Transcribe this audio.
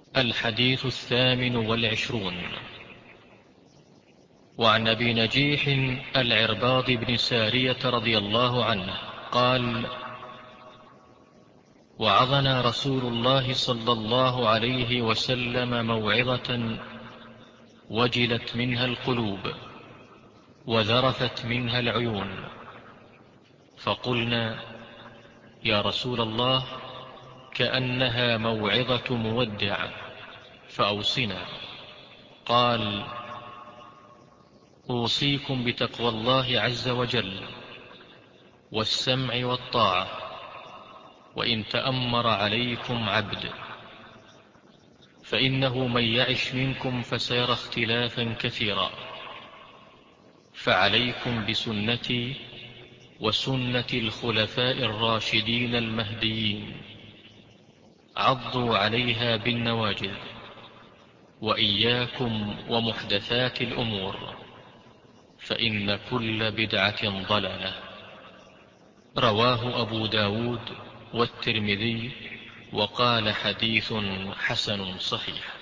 الحديث 28. وعن أبي نجيح العرباض بن سارية رضي الله عنه قال: وعظنا رسول الله صلى الله عليه وسلم موعظة وجلت منها القلوب وذرفت منها العيون، فقلنا: يا رسول الله، كأنها موعظة مودع، فأوصنا. قال: أوصيكم بتقوى الله عز وجل والسمع والطاعة، وإن تأمر عليكم عبد، فإنه من يعش منكم فسيرى اختلافا كثيرا، فعليكم بسنتي وسنة الخلفاء الراشدين المهديين، عضوا عليها بالنواجذ، وإياكم ومحدثات الأمور، فإن كل بدعة ضلالة. رواه أبو داود والترمذي، وقال: حديث حسن صحيح.